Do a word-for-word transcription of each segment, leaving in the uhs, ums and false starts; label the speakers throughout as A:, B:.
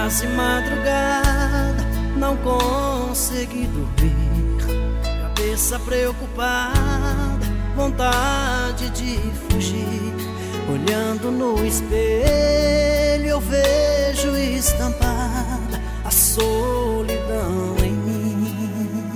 A: quase madrugada, não consegui dormir. Cabeça preocupada, vontade de fugir. Olhando no espelho eu vejo estampada a solidão em mim.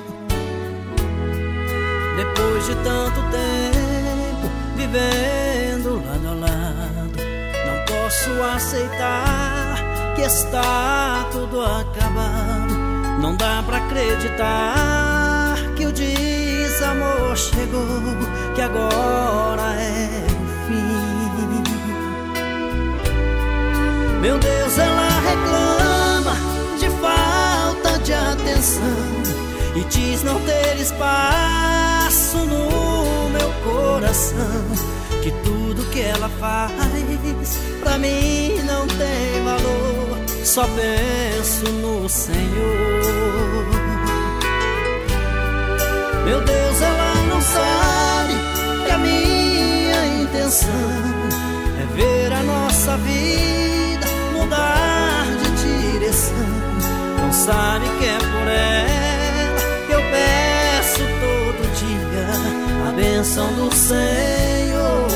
A: Depois de tanto tempo vivendo lado a lado, não posso aceitar que está tudo acabado. Não dá pra acreditar que o desamor chegou, que agora é o fim. Meu Deus, ela reclama de falta de atenção e diz não ter espaço no meu coração, que tudo que ela faz pra mim não tem valor. Só penso no Senhor. Meu Deus, ela não sabe que a minha intenção é ver a nossa vida mudar de direção. Não sabe que é por ela que eu peço todo dia a bênção do Senhor.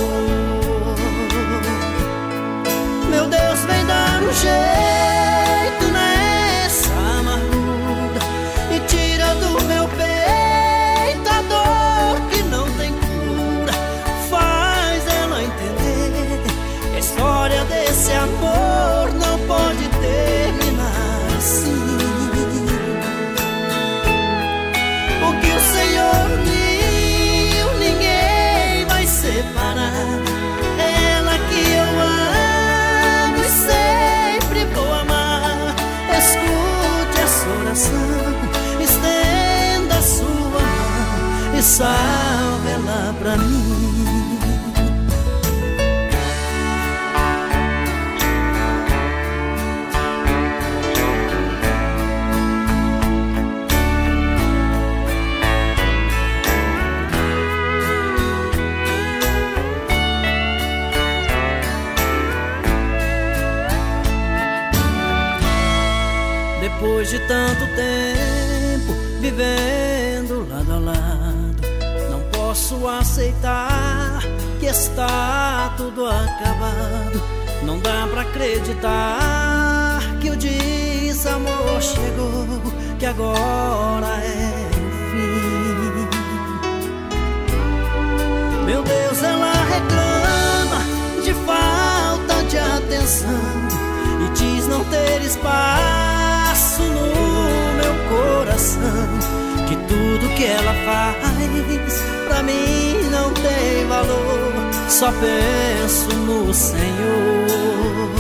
A: Meu Deus, vem dar um jeito nessa amargura e tira do meu peito a dor que não tem cura. Faz ela entender que a história desse amor não pode terminar assim. O que o Senhor uniu, ninguém vai separar. Ela que eu amo e sempre vou amar. Escute essa oração, estenda a sua mão e salve ela pra mim. Depois de tanto tempo vivendo lado a lado, não posso aceitar que está tudo acabado. Não dá pra acreditar que o desamor chegou, que agora é o fim. Meu Deus, ela reclama de falta de atenção e diz não ter espaço no meu coração, que tudo que ela faz pra mim não tem valor. Só penso no Senhor.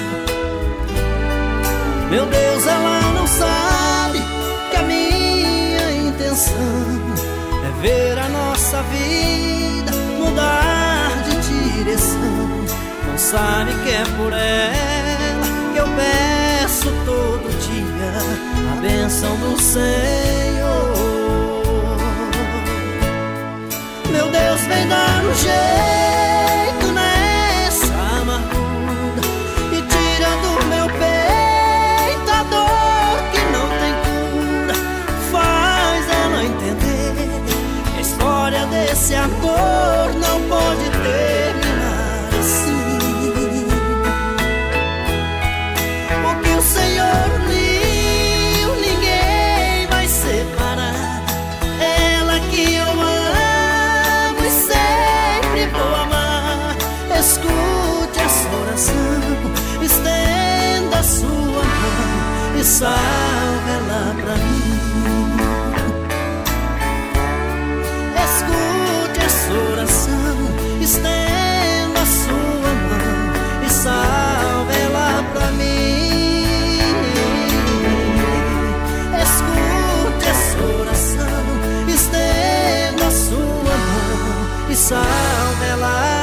A: Meu Deus, ela não sabe que a minha intenção é ver a nossa vida mudar de direção. Não sabe que é por ela que eu peço todo dia a bênção do Senhor. Meu Deus, vem dar um jeito nessa amargura e tira do meu peito a dor que não tem cura. Faz ela entender que a história desse amor não pode terminar assim. O que o Senhor uniu, ninguém vai separar. Ela que eu amo e sempre vou amar. Escute essa oração, estenda a sua mão e salve ela pra mim. Escute essa oração, estenda a sua mão e salve ela pra mim. Escute essa oração, estenda a sua mão e salve ela.